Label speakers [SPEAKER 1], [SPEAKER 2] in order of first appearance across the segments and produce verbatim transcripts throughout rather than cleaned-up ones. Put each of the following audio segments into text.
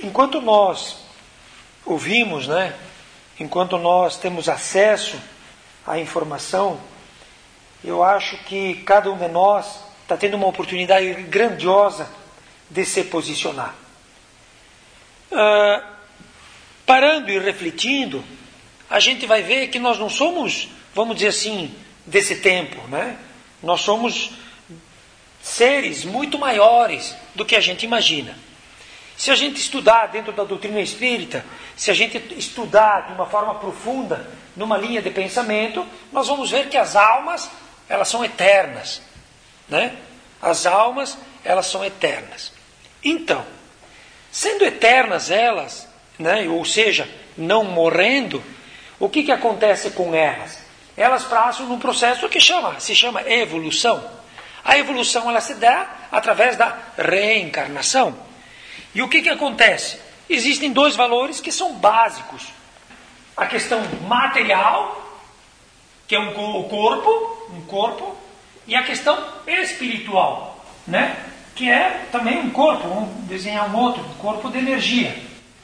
[SPEAKER 1] enquanto nós ouvimos, né, enquanto nós temos acesso à informação, eu acho que cada um de nós está tendo uma oportunidade grandiosa de se posicionar. Uh, parando e refletindo, a gente vai ver que nós não somos, vamos dizer assim, desse tempo, né? Nós somos seres muito maiores do que a gente imagina. Se a gente estudar dentro da doutrina espírita, se a gente estudar de uma forma profunda, numa linha de pensamento, nós vamos ver que as almas, elas são eternas, né? As almas, elas são eternas. Então, sendo eternas elas, né? Ou seja, não morrendo, o que, que acontece com elas? Elas passam num processo que chama, se chama evolução. A evolução ela se dá através da reencarnação. E o que, que acontece? Existem dois valores que são básicos. A questão material, que é um, o corpo, um corpo, e a questão espiritual, né? Que é também um corpo, vamos desenhar um outro, um corpo de energia.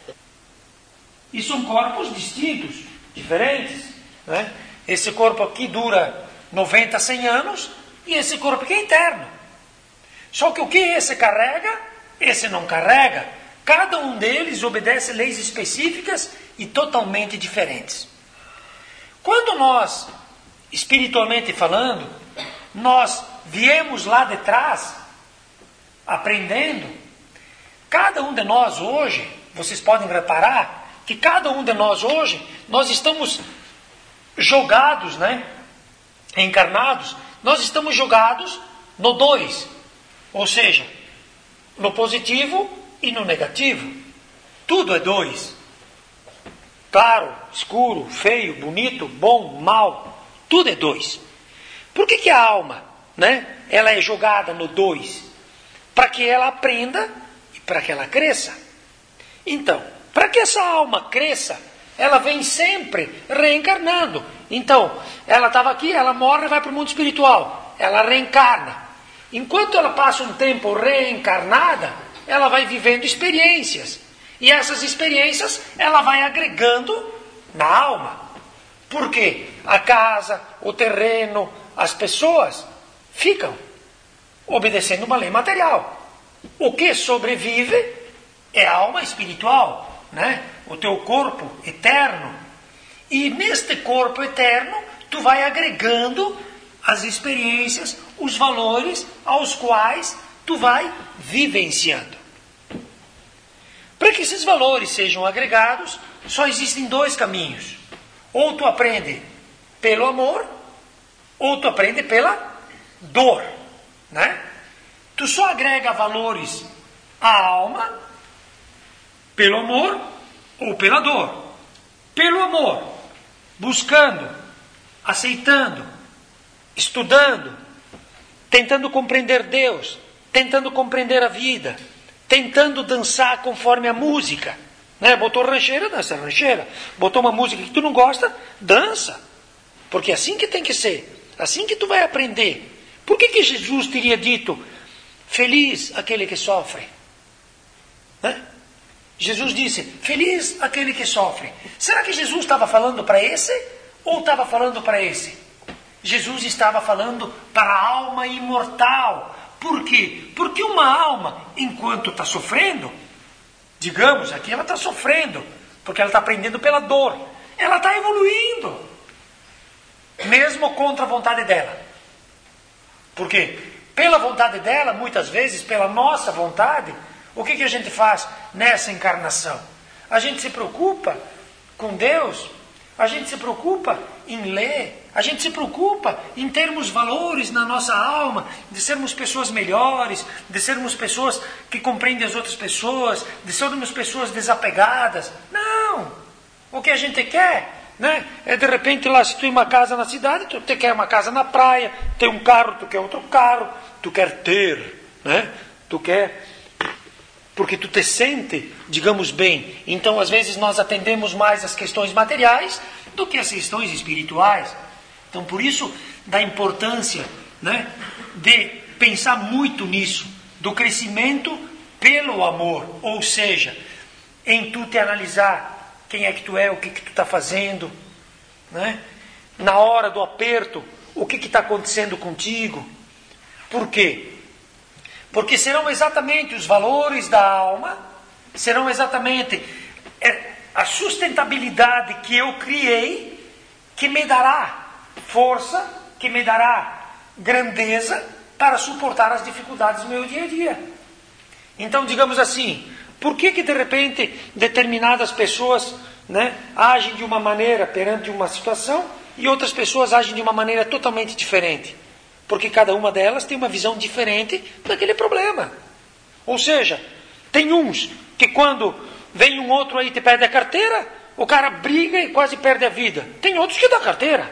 [SPEAKER 1] E são corpos distintos, diferentes, né? Esse corpo aqui dura noventa, cem anos, e esse corpo aqui é eterno. Só que o que esse carrega, esse não carrega. Cada um deles obedece leis específicas e totalmente diferentes. Quando nós, espiritualmente falando, nós viemos lá de trás, aprendendo, cada um de nós hoje, vocês podem reparar, que cada um de nós hoje, nós estamos jogados, né? Encarnados, nós estamos jogados no dois, ou seja, no positivo e no negativo. Tudo é dois. Claro, escuro, feio, bonito, bom, mal, tudo é dois. Por que que a alma, né? Ela é jogada no dois? Para que ela aprenda e para que ela cresça. Então, para que essa alma cresça, ela vem sempre reencarnando. Então, ela estava aqui, ela morre e vai para o mundo espiritual. Ela reencarna. Enquanto ela passa um tempo reencarnada, ela vai vivendo experiências. E essas experiências, ela vai agregando na alma. Por quê? A casa, o terreno, as pessoas ficam obedecendo uma lei material. O que sobrevive é a alma espiritual, né? O teu corpo eterno. E neste corpo eterno, tu vai agregando as experiências, os valores aos quais tu vai vivenciando. Para que esses valores sejam agregados, só existem dois caminhos. Ou tu aprende pelo amor, ou tu aprende pela dor, né? Tu só agrega valores à alma pelo amor ou pela dor. Pelo amor, buscando, aceitando, estudando, tentando compreender Deus, tentando compreender a vida, tentando dançar conforme a música, né? Botou rancheira, dança rancheira. Botou uma música que tu não gosta, dança. Porque é assim que tem que ser. Assim que tu vai aprender. Por que que Jesus teria dito, feliz aquele que sofre? Né? Jesus disse, feliz aquele que sofre. Será que Jesus estava falando para esse ou estava falando para esse? Jesus estava falando para a alma imortal. Por quê? Porque uma alma, enquanto está sofrendo, digamos, aqui ela está sofrendo, porque ela está aprendendo pela dor. Ela está evoluindo, mesmo contra a vontade dela. Por quê? Pela vontade dela, muitas vezes, pela nossa vontade, o que, que a gente faz nessa encarnação? A gente se preocupa com Deus, a gente se preocupa em ler, a gente se preocupa em termos valores na nossa alma, de sermos pessoas melhores, de sermos pessoas que compreendem as outras pessoas, de sermos pessoas desapegadas. Não! O que a gente quer, né? É de repente lá, se tu tem uma casa na cidade, tu quer uma casa na praia, tem um carro, tu quer outro carro, tu quer ter, né? Tu quer... porque tu te sente, digamos, bem. Então, às vezes, nós atendemos mais as questões materiais do que as questões espirituais. Então, por isso, da importância, né, de pensar muito nisso, do crescimento pelo amor. Ou seja, em tu te analisar quem é que tu é, o que que tu está fazendo, né? Na hora do aperto, o que está acontecendo contigo. Por quê? Porque serão exatamente os valores da alma, serão exatamente a sustentabilidade que eu criei, que me dará força, que me dará grandeza para suportar as dificuldades do meu dia a dia. Então, digamos assim, por que que de repente determinadas pessoas, né, agem de uma maneira perante uma situação e outras pessoas agem de uma maneira totalmente diferente? Porque cada uma delas tem uma visão diferente daquele problema. Ou seja, tem uns que quando vem um outro aí e te pede a carteira, o cara briga e quase perde a vida. Tem outros que dão a carteira.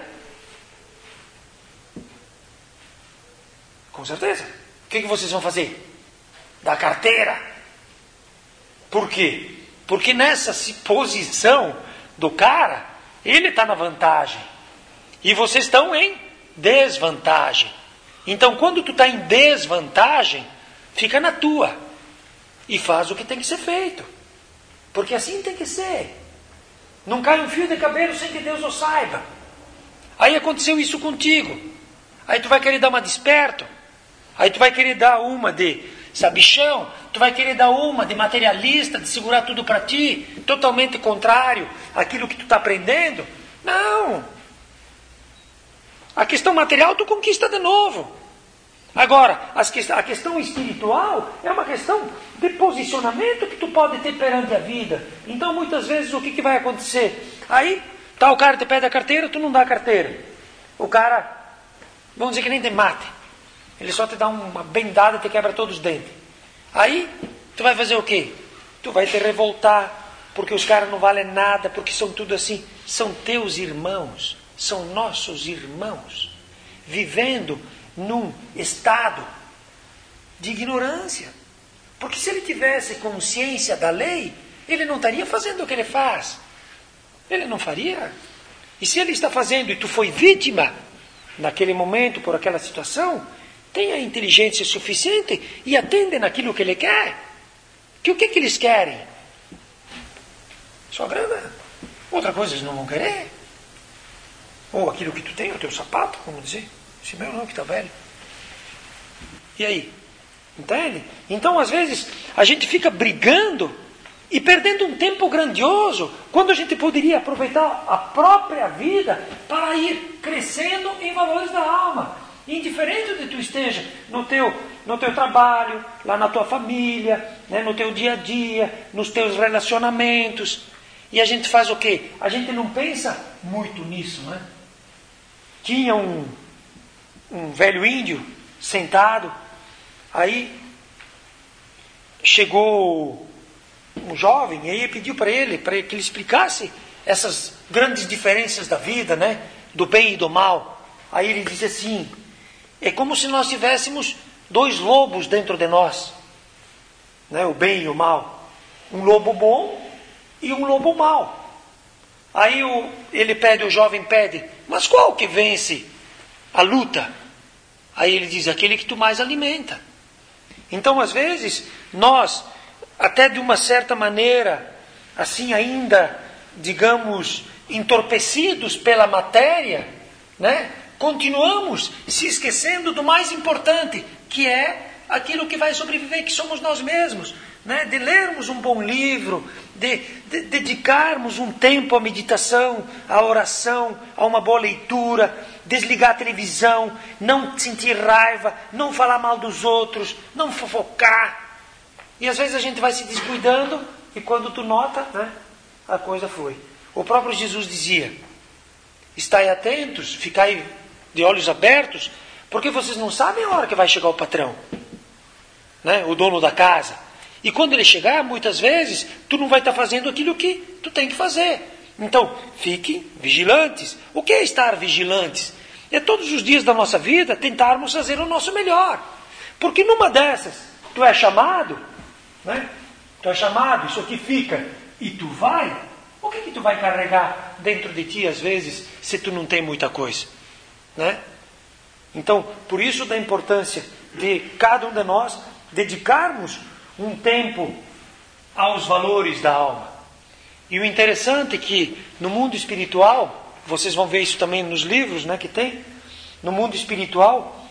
[SPEAKER 1] Com certeza. O que que vocês vão fazer? Dar carteira. Por quê? Porque nessa posição do cara, ele está na vantagem. E vocês estão em desvantagem. Então, quando tu está em desvantagem, fica na tua. E faz o que tem que ser feito. Porque assim tem que ser. Não cai um fio de cabelo sem que Deus o saiba. Aí aconteceu isso contigo. Aí tu vai querer dar uma desperto. Aí tu vai querer dar uma de sabichão. Tu vai querer dar uma de materialista, de segurar tudo para ti. Totalmente contrário àquilo que tu está aprendendo. Não. A questão material tu conquista de novo. Agora, a questão espiritual é uma questão de posicionamento que tu pode ter perante a vida. Então, muitas vezes, o que, que vai acontecer? Aí, tá, o cara te pede a carteira, tu não dá a carteira. O cara, vamos dizer que nem te mate. Ele só te dá uma bendada e te quebra todos os dentes. Aí, tu vai fazer o quê? Tu vai te revoltar, porque os caras não valem nada, porque são tudo assim. São teus irmãos, são nossos irmãos, vivendo num estado de ignorância. Porque se ele tivesse consciência da lei, ele não estaria fazendo o que ele faz. Ele não faria. E se ele está fazendo e tu foi vítima naquele momento por aquela situação, tenha inteligência suficiente e atende naquilo que ele quer. Que o que, que eles querem? Só grana. Outra coisa eles não vão querer. Ou aquilo que tu tem, o teu sapato, como dizer. Esse meu não, que está velho. E aí? Entende? Então, às vezes, a gente fica brigando e perdendo um tempo grandioso, quando a gente poderia aproveitar a própria vida para ir crescendo em valores da alma. Indiferente de tu esteja no teu, no teu trabalho, lá na tua família, né, no teu dia a dia, nos teus relacionamentos. E a gente faz o quê? A gente não pensa muito nisso, né? Tinha um... um velho índio sentado, aí chegou um jovem e aí pediu para ele, para que ele explicasse essas grandes diferenças da vida, né? Do bem e do mal. Aí ele disse assim, é como se nós tivéssemos dois lobos dentro de nós, né? O bem e o mal, um lobo bom e um lobo mau. Aí o, ele pede, o jovem pede, mas qual que vence a luta? Aí ele diz, aquele que tu mais alimenta. Então, às vezes, nós, até de uma certa maneira, assim ainda, digamos, entorpecidos pela matéria, né? Continuamos se esquecendo do mais importante, que é aquilo que vai sobreviver, que somos nós mesmos. Né? De lermos um bom livro, de, de dedicarmos um tempo à meditação, à oração, a uma boa leitura, desligar a televisão, não sentir raiva, não falar mal dos outros, não fofocar. E às vezes a gente vai se descuidando e quando tu nota, né, a coisa foi. O próprio Jesus dizia, estai atentos, ficai de olhos abertos, porque vocês não sabem a hora que vai chegar o patrão, né, o dono da casa. E quando ele chegar, muitas vezes, tu não vai estar fazendo aquilo que tu tem que fazer. Então, fiquem vigilantes. O que é estar vigilantes? É todos os dias da nossa vida tentarmos fazer o nosso melhor. Porque numa dessas, tu é chamado, né? Tu é chamado, isso aqui fica, e tu vai. O que que tu vai carregar dentro de ti, às vezes, se tu não tem muita coisa? Né? Então, por isso da importância de cada um de nós dedicarmos um tempo aos valores da alma. E o interessante é que no mundo espiritual, vocês vão ver isso também nos livros, né, que tem, no mundo espiritual,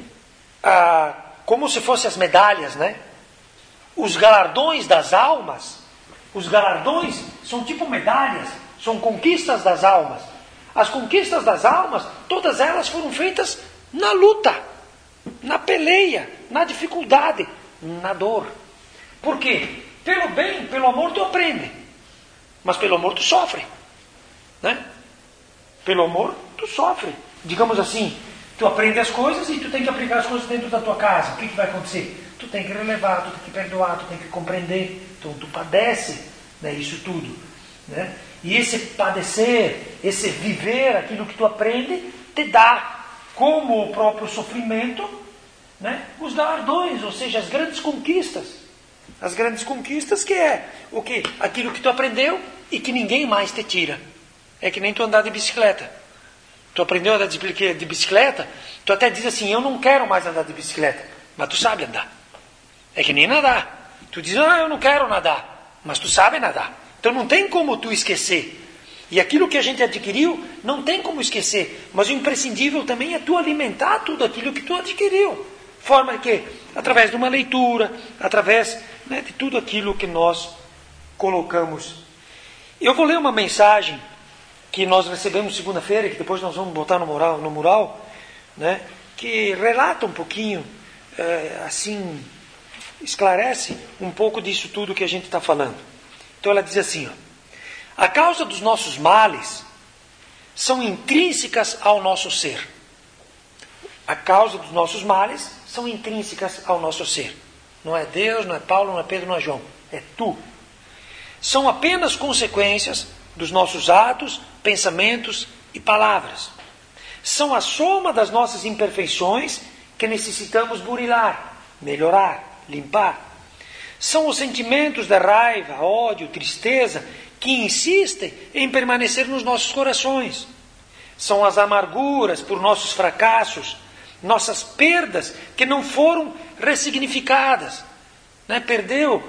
[SPEAKER 1] ah, como se fossem as medalhas, né? Os galardões das almas, os galardões são tipo medalhas, são conquistas das almas. As conquistas das almas, todas elas foram feitas na luta, na peleia, na dificuldade, na dor. Por quê? Pelo bem, pelo amor tu aprende, mas pelo amor tu sofre, né? Pelo amor tu sofre. Digamos assim, tu aprende as coisas e tu tem que aplicar as coisas dentro da tua casa. O que, que vai acontecer? Tu tem que relevar, tu tem que perdoar, tu tem que compreender. Então tu padece, né, isso tudo, né? E esse padecer, esse viver aquilo que tu aprende, te dá, como o próprio sofrimento, né, os galardões, ou seja, as grandes conquistas. As grandes conquistas que é o quê? Aquilo que tu aprendeu e que ninguém mais te tira. É que nem tu andar de bicicleta. Tu aprendeu a andar de bicicleta, tu até diz assim, eu não quero mais andar de bicicleta, mas tu sabe andar. É que nem nadar. Tu diz, ah, eu não quero nadar, mas tu sabe nadar. Então não tem como tu esquecer. E aquilo que a gente adquiriu, não tem como esquecer. Mas o imprescindível também é tu alimentar tudo aquilo que tu adquiriu. Forma que, através de uma leitura, através, né, de tudo aquilo que nós colocamos. Eu vou ler uma mensagem que nós recebemos segunda-feira, que depois nós vamos botar no mural, no mural, né, que relata um pouquinho, é, assim, esclarece um pouco disso tudo que a gente está falando. Então ela diz assim, ó, a causa dos nossos males são intrínsecas ao nosso ser. A causa dos nossos males são intrínsecas ao nosso ser. Não é Deus, não é Paulo, não é Pedro, não é João. É tu. São apenas consequências dos nossos atos, pensamentos e palavras. São a soma das nossas imperfeições que necessitamos burilar, melhorar, limpar. São os sentimentos da raiva, ódio, tristeza que insistem em permanecer nos nossos corações. São as amarguras por nossos fracassos, nossas perdas que não foram ressignificadas. Né? Perdeu,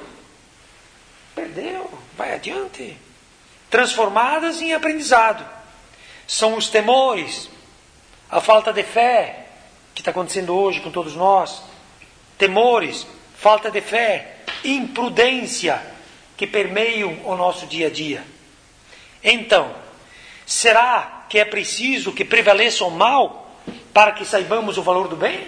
[SPEAKER 1] perdeu, vai adiante. Transformadas em aprendizado. São os temores, a falta de fé, que está acontecendo hoje com todos nós. Temores, falta de fé, imprudência, que permeiam o nosso dia a dia. Então, será que é preciso que prevaleça o mal para que saibamos o valor do bem?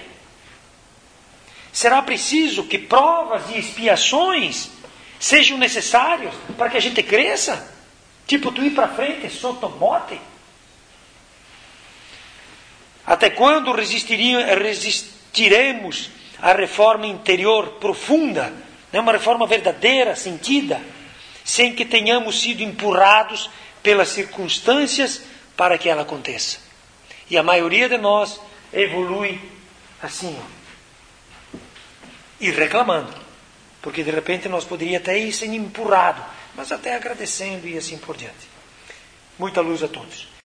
[SPEAKER 1] Será preciso que provas e expiações sejam necessários para que a gente cresça? Tipo, tu ir para frente, sotobote? Até quando resistiremos à reforma interior profunda, né? Uma reforma verdadeira, sentida, sem que tenhamos sido empurrados pelas circunstâncias para que ela aconteça? E a maioria de nós evolui assim, ó, e reclamando, porque de repente nós poderíamos até ir sendo empurrado, mas até agradecendo e assim por diante. Muita luz a todos.